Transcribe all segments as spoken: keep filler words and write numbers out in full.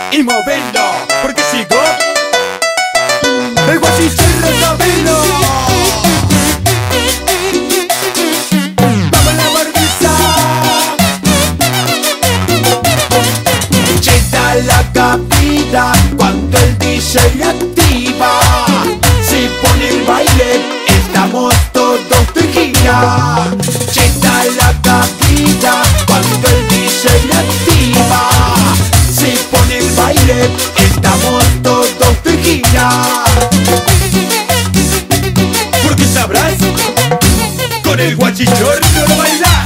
y moverlo, porque sigo el guachicherro sabelo. Vamos a la barbiza, cheta la cabina cuando el D J activa. Se pone el baile, estamos todos de gira. Cheta la cabina cuando el D J activa. Se pone el baile, estamos todos de gira. Porque sabrás, con el guachichorro lo bailas.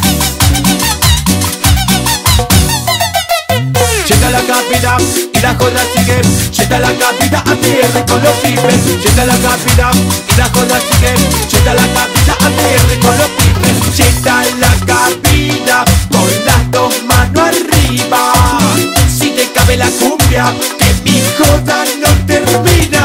Cheta la cabina y la joda sigue. Cheta la cabina a tierra con los pibes. Cheta la cabina y la joda sigue. Cheta la cabina a tierra con los pibes. Cheta la cabina con las dos manos arriba. Si te cabe la cumbia, que mi joda no termina.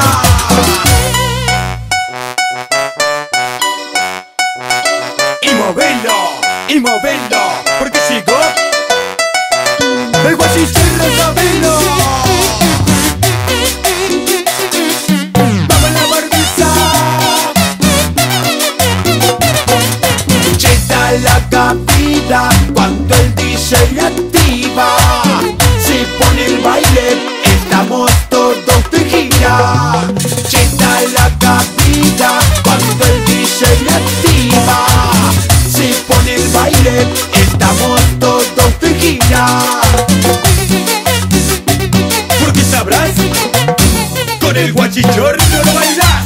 Y moverlo, y moverlo, porque sigo el guachicherro sabelo. Vamos a la barbiza, cheta la cabina cuando el D J activa. Se pone el baile, estamos todos de gira. Cheta la cabina cuando el D J activa. Se pone el baile, estamos todos de gira. Porque sabrás, con el guachichorro lo bailas.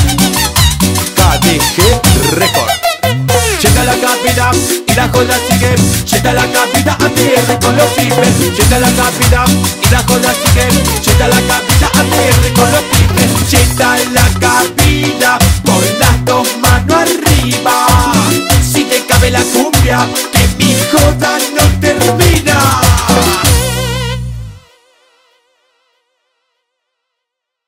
K D G Record. Cheta la cabina y la joda sigue. Cheta la cabina a tierra con los pibes. Cheta la cabina y la joda sigue. Cheta la cabina a tierra con los pibes. Cheta la cabina con las dos manos arriba. Si te cabe la cumbia, que mi joda